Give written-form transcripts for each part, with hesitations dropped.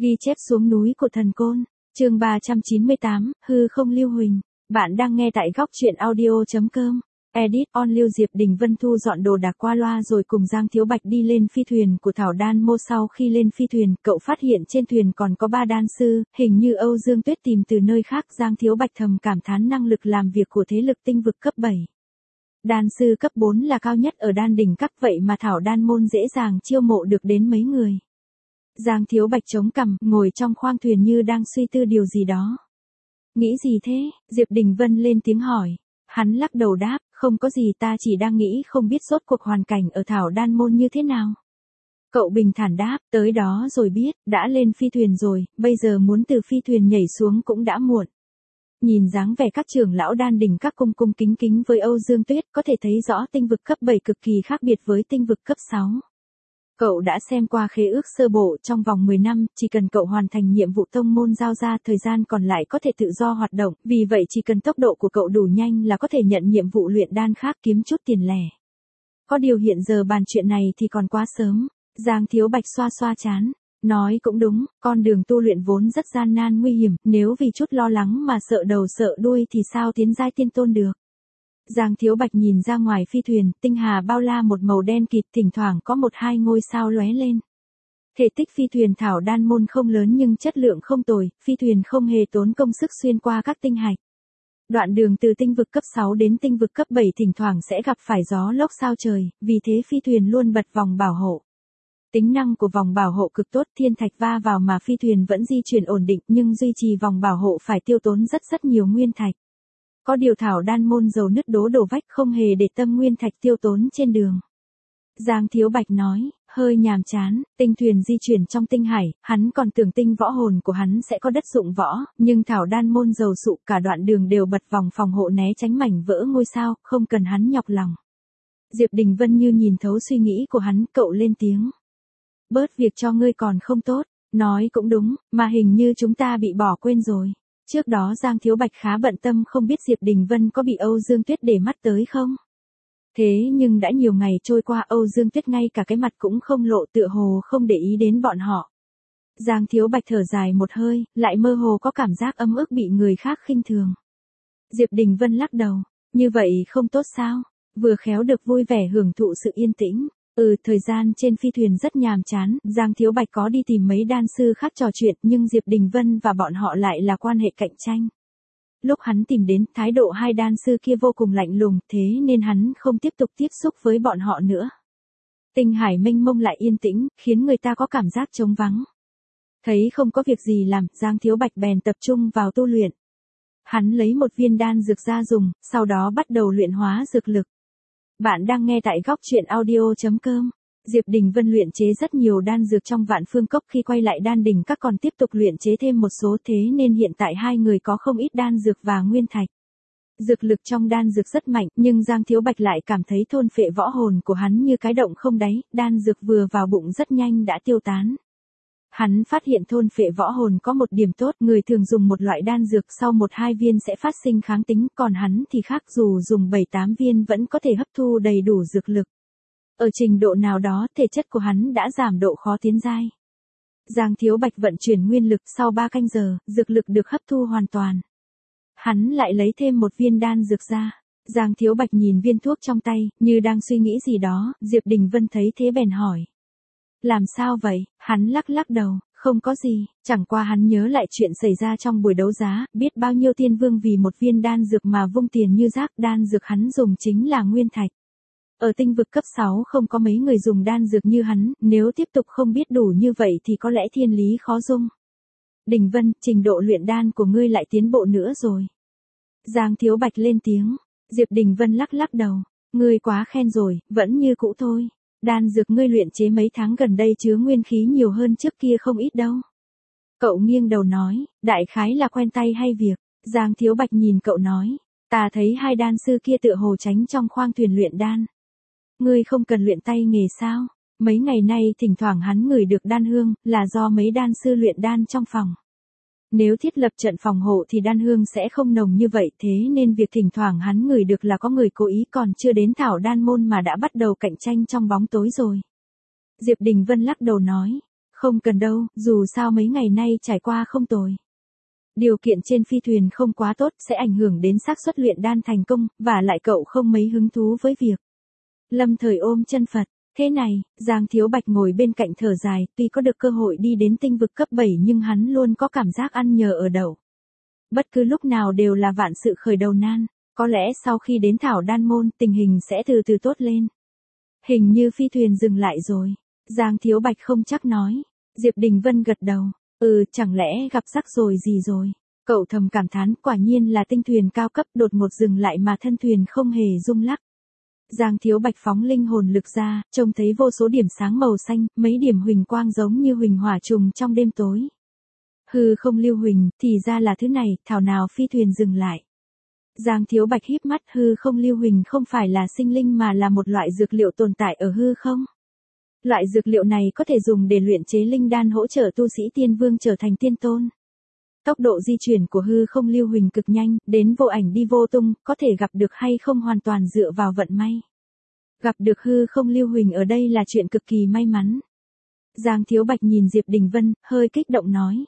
Ghi chép xuống núi của thần côn. Chương 398, hư không lưu huỳnh. Bạn đang nghe tại góc truyện audio.com. Edit on. Lưu Diệp Đình Vân thu dọn đồ đạc qua loa rồi cùng Giang Thiếu Bạch đi lên phi thuyền của Thảo Đan Mô. Sau khi lên phi thuyền, cậu phát hiện trên thuyền còn có 3 đan sư, hình như Âu Dương Tuyết tìm từ nơi khác. Giang Thiếu Bạch thầm cảm thán năng lực làm việc của thế lực tinh vực cấp 7. Đan sư cấp 4 là cao nhất ở đan đỉnh các, vậy mà Thảo Đan Môn dễ dàng chiêu mộ được đến mấy người. Giang Thiếu Bạch chống cằm, ngồi trong khoang thuyền như đang suy tư điều gì đó. Nghĩ gì thế? Diệp Đình Vân lên tiếng hỏi. Hắn lắc đầu đáp, không có gì, ta chỉ đang nghĩ không biết rốt cuộc hoàn cảnh ở Thảo Đan Môn như thế nào. Cậu bình thản đáp, tới đó rồi biết, đã lên phi thuyền rồi, bây giờ muốn từ phi thuyền nhảy xuống cũng đã muộn. Nhìn dáng vẻ các trưởng lão đan đỉnh các cung cung kính kính với Âu Dương Tuyết, có thể thấy rõ tinh vực cấp 7 cực kỳ khác biệt với tinh vực cấp 6. Cậu đã xem qua khế ước sơ bộ, trong vòng 10 năm, chỉ cần cậu hoàn thành nhiệm vụ tông môn giao ra, thời gian còn lại có thể tự do hoạt động, vì vậy chỉ cần tốc độ của cậu đủ nhanh là có thể nhận nhiệm vụ luyện đan khác kiếm chút tiền lẻ. Có điều hiện giờ bàn chuyện này thì còn quá sớm. Giang Thiếu Bạch xoa xoa trán. Nói cũng đúng, con đường tu luyện vốn rất gian nan nguy hiểm, nếu vì chút lo lắng mà sợ đầu sợ đuôi thì sao tiến giai tiên tôn được. Giang Thiếu Bạch nhìn ra ngoài phi thuyền, tinh hà bao la một màu đen kịt, thỉnh thoảng có 1-2 ngôi sao lóe lên. Thể tích phi thuyền Thảo Đan Môn không lớn nhưng chất lượng không tồi, phi thuyền không hề tốn công sức xuyên qua các tinh hạch. Đoạn đường từ tinh vực cấp 6 đến tinh vực cấp 7 thỉnh thoảng sẽ gặp phải gió lốc sao trời, vì thế phi thuyền luôn bật vòng bảo hộ. Tính năng của vòng bảo hộ cực tốt, thiên thạch va vào mà phi thuyền vẫn di chuyển ổn định, nhưng duy trì vòng bảo hộ phải tiêu tốn rất nhiều nguyên thạch. Có điều Thảo Đan Môn dầu nứt đổ vách, không hề để tâm nguyên thạch tiêu tốn trên đường. Giang Thiếu Bạch nói, hơi nhàm chán, tinh thuyền di chuyển trong tinh hải, hắn còn tưởng tinh võ hồn của hắn sẽ có đất dụng võ, nhưng Thảo Đan Môn dầu sụ, cả đoạn đường đều bật vòng phòng hộ né tránh mảnh vỡ ngôi sao, không cần hắn nhọc lòng. Diệp Đình Vân như nhìn thấu suy nghĩ của hắn, cậu lên tiếng. Bớt việc cho ngươi còn không tốt. Nói cũng đúng, mà hình như chúng ta bị bỏ quên rồi. Trước đó Giang Thiếu Bạch khá bận tâm không biết Diệp Đình Vân có bị Âu Dương Tuyết để mắt tới không. Thế nhưng đã nhiều ngày trôi qua, Âu Dương Tuyết ngay cả cái mặt cũng không lộ, tựa hồ không để ý đến bọn họ. Giang Thiếu Bạch thở dài một hơi, lại mơ hồ có cảm giác ấm ức bị người khác khinh thường. Diệp Đình Vân lắc đầu, như vậy không tốt sao, vừa khéo được vui vẻ hưởng thụ sự yên tĩnh. Thời gian trên phi thuyền rất nhàm chán, Giang Thiếu Bạch có đi tìm mấy đan sư khác trò chuyện, nhưng Diệp Đình Vân và bọn họ lại là quan hệ cạnh tranh. Lúc hắn tìm đến, thái độ hai đan sư kia vô cùng lạnh lùng, thế nên hắn không tiếp tục tiếp xúc với bọn họ nữa. Tinh hải mênh mông lại yên tĩnh, khiến người ta có cảm giác trống vắng. Thấy không có việc gì làm, Giang Thiếu Bạch bèn tập trung vào tu luyện. Hắn lấy một viên đan dược ra dùng, sau đó bắt đầu luyện hóa dược lực. Bạn đang nghe tại góc truyện audio.com. Diệp Đình Vân luyện chế rất nhiều đan dược trong Vạn Phương Cốc, khi quay lại đan đỉnh các còn tiếp tục luyện chế thêm một số, thế nên hiện tại hai người có không ít đan dược và nguyên thạch. Dược lực trong đan dược rất mạnh, nhưng Giang Thiếu Bạch lại cảm thấy thôn phệ võ hồn của hắn như cái động không đáy, đan dược vừa vào bụng rất nhanh đã tiêu tán. Hắn phát hiện thôn phệ võ hồn có một điểm tốt, người thường dùng một loại đan dược sau 1-2 viên sẽ phát sinh kháng tính, còn hắn thì khác, dù dùng 7-8 viên vẫn có thể hấp thu đầy đủ dược lực. Ở trình độ nào đó, thể chất của hắn đã giảm độ khó tiến giai. Giang Thiếu Bạch vận chuyển nguyên lực, sau 3 canh giờ, dược lực được hấp thu hoàn toàn. Hắn lại lấy thêm một viên đan dược ra. Giang Thiếu Bạch nhìn viên thuốc trong tay, như đang suy nghĩ gì đó, Diệp Đình Vân thấy thế bèn hỏi. Làm sao vậy? Hắn lắc đầu, không có gì, chẳng qua hắn nhớ lại chuyện xảy ra trong buổi đấu giá, biết bao nhiêu tiên vương vì một viên đan dược mà vung tiền như rác, đan dược hắn dùng chính là nguyên thạch. Ở tinh vực cấp 6 không có mấy người dùng đan dược như hắn, nếu tiếp tục không biết đủ như vậy thì có lẽ thiên lý khó dung. Đình Vân, trình độ luyện đan của ngươi lại tiến bộ nữa rồi. Giang Thiếu Bạch lên tiếng, Diệp Đình Vân lắc đầu, ngươi quá khen rồi, vẫn như cũ thôi. Đan dược ngươi luyện chế mấy tháng gần đây chứa nguyên khí nhiều hơn trước kia không ít đâu. Cậu nghiêng đầu nói, đại khái là quen tay hay việc. Giang Thiếu Bạch nhìn cậu nói, ta thấy hai đan sư kia tựa hồ tránh trong khoang thuyền luyện đan. Ngươi không cần luyện tay nghề sao? Mấy ngày nay thỉnh thoảng hắn ngửi được đan hương, là do mấy đan sư luyện đan trong phòng. Nếu thiết lập trận phòng hộ thì đan hương sẽ không nồng như vậy, thế nên việc thỉnh thoảng hắn ngửi được là có người cố ý, còn chưa đến Thảo Đan Môn mà đã bắt đầu cạnh tranh trong bóng tối rồi. Diệp Đình Vân lắc đầu nói, Không cần đâu, dù sao mấy ngày nay trải qua không tồi. Điều kiện trên phi thuyền không quá tốt sẽ ảnh hưởng đến xác suất luyện đan thành công, và lại cậu không mấy hứng thú với việc. Lâm Thời ôm chân Phật. Thế này, Giang Thiếu Bạch ngồi bên cạnh thở dài, tuy có được cơ hội đi đến tinh vực cấp 7 nhưng hắn luôn có cảm giác ăn nhờ ở đậu. Bất cứ lúc nào đều là vạn sự khởi đầu nan, có lẽ sau khi đến Thảo Đan Môn tình hình sẽ từ từ tốt lên. Hình như phi thuyền dừng lại rồi. Giang Thiếu Bạch không chắc nói. Diệp Đình Vân gật đầu. Chẳng lẽ gặp rắc rồi gì rồi? Cậu thầm cảm thán, quả nhiên là tinh thuyền cao cấp đột ngột dừng lại mà thân thuyền không hề rung lắc. Giang Thiếu Bạch phóng linh hồn lực ra, trông thấy vô số điểm sáng màu xanh, mấy điểm huỳnh quang giống như huỳnh hỏa trùng trong đêm tối. Hư không lưu huỳnh, thì ra là thứ này, thảo nào phi thuyền dừng lại. Giang Thiếu Bạch híp mắt, hư không lưu huỳnh không phải là sinh linh mà là một loại dược liệu tồn tại ở hư không. Loại dược liệu này có thể dùng để luyện chế linh đan hỗ trợ tu sĩ tiên vương trở thành tiên tôn. Tốc độ di chuyển của hư không lưu huỳnh cực nhanh, đến vô ảnh đi vô tung, có thể gặp được hay không hoàn toàn dựa vào vận may. Gặp được hư không lưu huỳnh ở đây là chuyện cực kỳ may mắn. Giang Thiếu Bạch nhìn Diệp Đình Vân, hơi kích động nói.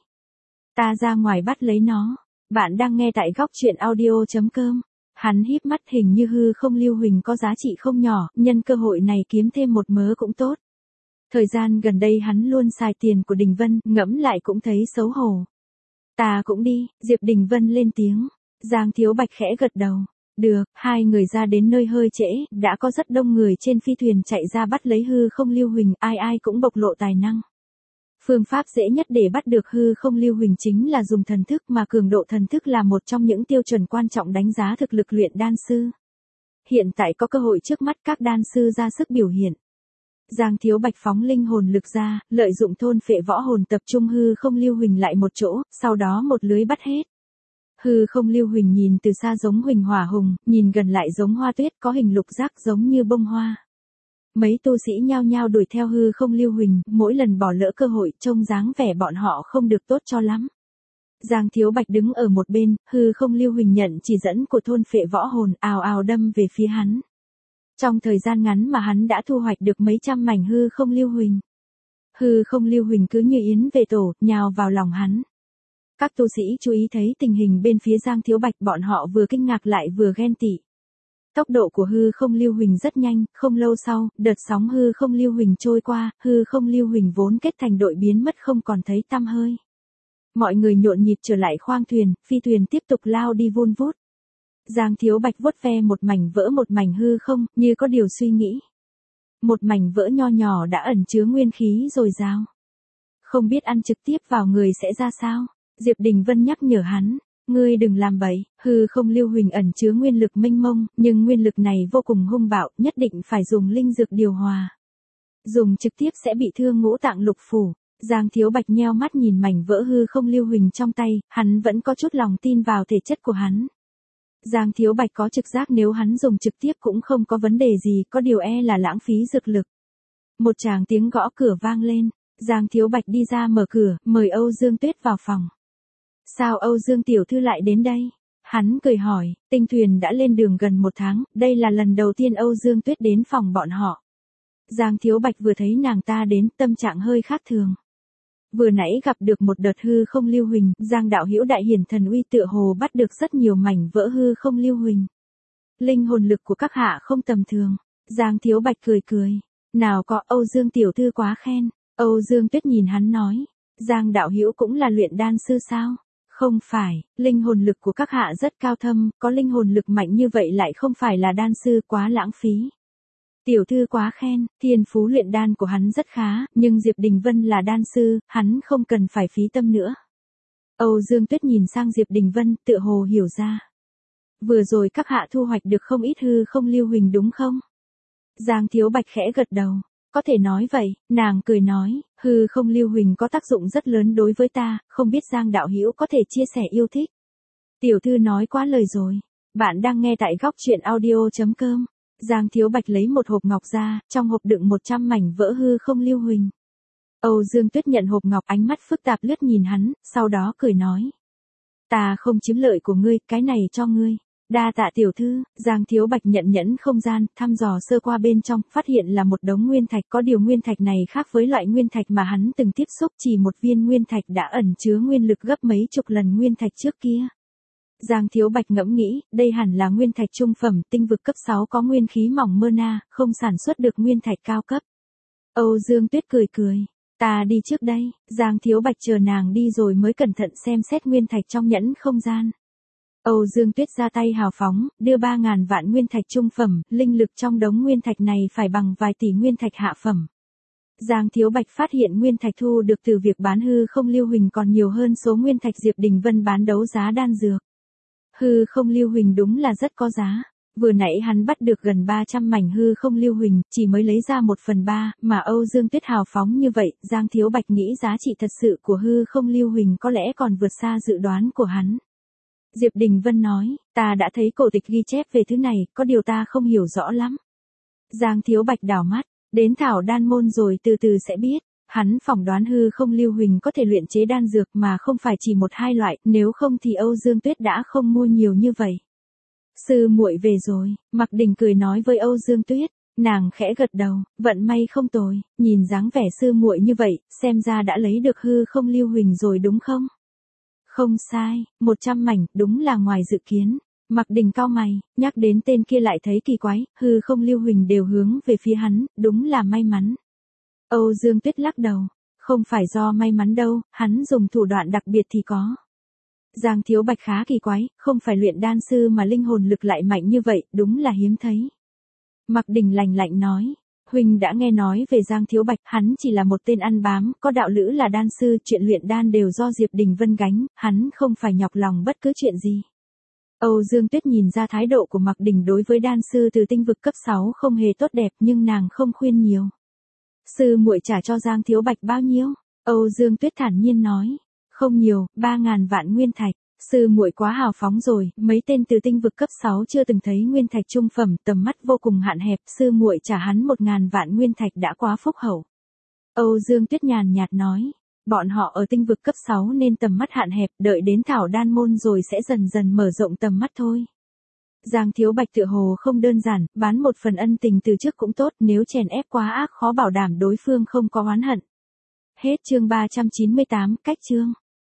Ta ra ngoài bắt lấy nó. Bạn đang nghe tại góc truyện audio.com. Hắn híp mắt, hình như hư không lưu huỳnh có giá trị không nhỏ, nhân cơ hội này kiếm thêm một mớ cũng tốt. Thời gian gần đây hắn luôn xài tiền của Đình Vân, ngẫm lại cũng thấy xấu hổ. Ta cũng đi, Diệp Đình Vân lên tiếng. Giang Thiếu Bạch khẽ gật đầu. Được, hai người ra đến nơi hơi trễ, đã có rất đông người trên phi thuyền chạy ra bắt lấy hư không lưu huỳnh, ai ai cũng bộc lộ tài năng. Phương pháp dễ nhất để bắt được hư không lưu huỳnh chính là dùng thần thức, mà cường độ thần thức là một trong những tiêu chuẩn quan trọng đánh giá thực lực luyện đan sư. Hiện tại có cơ hội trước mắt các đan sư ra sức biểu hiện. Giang Thiếu Bạch phóng linh hồn lực ra, lợi dụng thôn phệ võ hồn tập trung hư không lưu huỳnh lại một chỗ, sau đó một lưới bắt hết. Hư không lưu huỳnh nhìn từ xa giống huỳnh hỏa hùng, nhìn gần lại giống hoa tuyết, có hình lục giác giống như bông hoa. Mấy tu sĩ nhao nhao đuổi theo hư không lưu huỳnh, mỗi lần bỏ lỡ cơ hội, trông dáng vẻ bọn họ không được tốt cho lắm. Giang Thiếu Bạch đứng ở một bên, hư không lưu huỳnh nhận chỉ dẫn của thôn phệ võ hồn, ào ào đâm về phía hắn. Trong thời gian ngắn mà hắn đã thu hoạch được mấy trăm mảnh hư không lưu huỳnh. Hư không lưu huỳnh cứ như yến về tổ, nhào vào lòng hắn. Các tu sĩ chú ý thấy tình hình bên phía Giang Thiếu Bạch, bọn họ vừa kinh ngạc lại vừa ghen tị. Tốc độ của hư không lưu huỳnh rất nhanh, không lâu sau, đợt sóng hư không lưu huỳnh trôi qua, hư không lưu huỳnh vốn kết thành đội biến mất không còn thấy tăm hơi. Mọi người nhộn nhịp trở lại khoang thuyền, phi thuyền tiếp tục lao đi vun vút. Giang Thiếu Bạch vuốt ve một mảnh hư không, như có điều suy nghĩ. Một mảnh vỡ nho nhỏ đã ẩn chứa nguyên khí dồi dào. Không biết ăn trực tiếp vào người sẽ ra sao? Diệp Đình Vân nhắc nhở hắn. Ngươi đừng làm bậy, hư không lưu huỳnh ẩn chứa nguyên lực mênh mông, nhưng nguyên lực này vô cùng hung bạo, nhất định phải dùng linh dược điều hòa. Dùng trực tiếp sẽ bị thương ngũ tạng lục phủ. Giang Thiếu Bạch nheo mắt nhìn mảnh vỡ hư không lưu huỳnh trong tay, hắn vẫn có chút lòng tin vào thể chất của hắn. Giang Thiếu Bạch có trực giác nếu hắn dùng trực tiếp cũng không có vấn đề gì, có điều là lãng phí dược lực. Một tràng tiếng gõ cửa vang lên, Giang Thiếu Bạch đi ra mở cửa, mời Âu Dương Tuyết vào phòng. Sao Âu Dương tiểu thư lại đến đây? Hắn cười hỏi, tinh thuyền đã lên đường gần 1 tháng, đây là lần đầu tiên Âu Dương Tuyết đến phòng bọn họ. Giang Thiếu Bạch vừa thấy nàng ta đến, tâm trạng hơi khác thường. Vừa nãy gặp được một đợt hư không lưu huỳnh, Giang đạo hữu đại hiển thần uy tựa hồ bắt được rất nhiều mảnh vỡ hư không lưu huỳnh. Linh hồn lực của các hạ không tầm thường. Giang Thiếu Bạch cười cười. Nào có, Âu Dương tiểu thư quá khen. Âu Dương Tuyết nhìn hắn nói. Giang đạo hữu cũng là luyện đan sư sao? Không phải, linh hồn lực của các hạ rất cao thâm, có linh hồn lực mạnh như vậy lại không phải là đan sư, quá lãng phí. Tiểu thư quá khen, thiên phú luyện đan của hắn rất khá, nhưng Diệp Đình Vân là đan sư, hắn không cần phải phí tâm nữa. Âu Dương Tuyết nhìn sang Diệp Đình Vân, tựa hồ hiểu ra. Vừa rồi các hạ thu hoạch được không ít hư không lưu huỳnh đúng không? Giang Thiếu Bạch khẽ gật đầu. Có thể nói vậy, nàng cười nói, hư không lưu huỳnh có tác dụng rất lớn đối với ta, không biết Giang đạo hữu có thể chia sẻ yêu thích. Tiểu thư nói quá lời rồi. Bạn đang nghe tại góc truyện audio.com. Giang Thiếu Bạch lấy một hộp ngọc ra, trong hộp đựng 100 mảnh vỡ hư không lưu huỳnh. Âu Dương Tuyết nhận hộp ngọc, ánh mắt phức tạp lướt nhìn hắn, sau đó cười nói. Ta không chiếm lợi của ngươi, cái này cho ngươi. Đa tạ tiểu thư. Giang Thiếu Bạch nhận nhẫn không gian, thăm dò sơ qua bên trong, phát hiện là một đống nguyên thạch, có điều nguyên thạch này khác với loại nguyên thạch mà hắn từng tiếp xúc, chỉ một viên nguyên thạch đã ẩn chứa nguyên lực gấp mấy chục lần nguyên thạch trước kia. Giang Thiếu Bạch ngẫm nghĩ, đây hẳn là nguyên thạch trung phẩm, tinh vực cấp 6 có nguyên khí mỏng mơ na, không sản xuất được nguyên thạch cao cấp. Âu Dương Tuyết cười cười, ta đi trước đây. Giang Thiếu Bạch chờ nàng đi rồi mới cẩn thận xem xét nguyên thạch trong nhẫn không gian. Âu Dương Tuyết ra tay hào phóng, đưa 3.000 vạn nguyên thạch trung phẩm, linh lực trong đống nguyên thạch này phải bằng vài tỷ nguyên thạch hạ phẩm. Giang Thiếu Bạch phát hiện nguyên thạch thu được từ việc bán hư không lưu huỳnh còn nhiều hơn số nguyên thạch Diệp Đình Vân bán đấu giá đan dược. Hư không lưu huỳnh đúng là rất có giá. Vừa nãy hắn bắt được gần 300 mảnh hư không lưu huỳnh, chỉ mới lấy ra 1/3, mà Âu Dương Tuyết hào phóng như vậy, Giang Thiếu Bạch nghĩ giá trị thật sự của hư không lưu huỳnh có lẽ còn vượt xa dự đoán của hắn. Diệp Đình Vân nói, ta đã thấy cổ tịch ghi chép về thứ này, có điều ta không hiểu rõ lắm. Giang Thiếu Bạch đảo mắt, đến thảo đan môn rồi từ từ sẽ biết. Hắn phỏng đoán hư không lưu huỳnh có thể luyện chế đan dược mà không phải chỉ 1-2 loại, nếu không thì Âu Dương Tuyết đã không mua nhiều như vậy. Sư muội về rồi, Mạc Đình cười nói với Âu Dương Tuyết, nàng khẽ gật đầu, vận may không tồi, nhìn dáng vẻ sư muội như vậy, xem ra đã lấy được hư không lưu huỳnh rồi đúng không? Không sai, 100 mảnh, đúng là ngoài dự kiến. Mạc Đình cau mày, nhắc đến tên kia lại thấy kỳ quái, hư không lưu huỳnh đều hướng về phía hắn, đúng là may mắn. Âu Dương Tuyết lắc đầu, không phải do may mắn đâu, hắn dùng thủ đoạn đặc biệt thì có. Giang Thiếu Bạch khá kỳ quái, không phải luyện đan sư mà linh hồn lực lại mạnh như vậy, đúng là hiếm thấy. Mạc Đình lạnh lạnh nói, huynh đã nghe nói về Giang Thiếu Bạch, hắn chỉ là một tên ăn bám, có đạo lữ là đan sư, chuyện luyện đan đều do Diệp Đình Vân gánh, hắn không phải nhọc lòng bất cứ chuyện gì. Âu Dương Tuyết nhìn ra thái độ của Mạc Đình đối với đan sư từ tinh vực cấp 6 không hề tốt đẹp nhưng nàng không khuyên nhiều. Sư muội trả cho Giang Thiếu Bạch bao nhiêu? Âu Dương Tuyết thản nhiên nói, không nhiều, 3.000 vạn nguyên thạch. Sư muội quá hào phóng rồi, mấy tên từ tinh vực cấp 6 chưa từng thấy nguyên thạch trung phẩm, tầm mắt vô cùng hạn hẹp, sư muội trả hắn 1.000 vạn nguyên thạch đã quá phúc hậu. Âu Dương Tuyết nhàn nhạt nói, bọn họ ở tinh vực cấp 6 nên tầm mắt hạn hẹp, đợi đến thảo đan môn rồi sẽ dần dần mở rộng tầm mắt thôi. Giang Thiếu Bạch tựa hồ không đơn giản, bán một phần ân tình từ trước cũng tốt, nếu chèn ép quá ác khó bảo đảm đối phương không có oán hận. Hết chương 398, cách chương.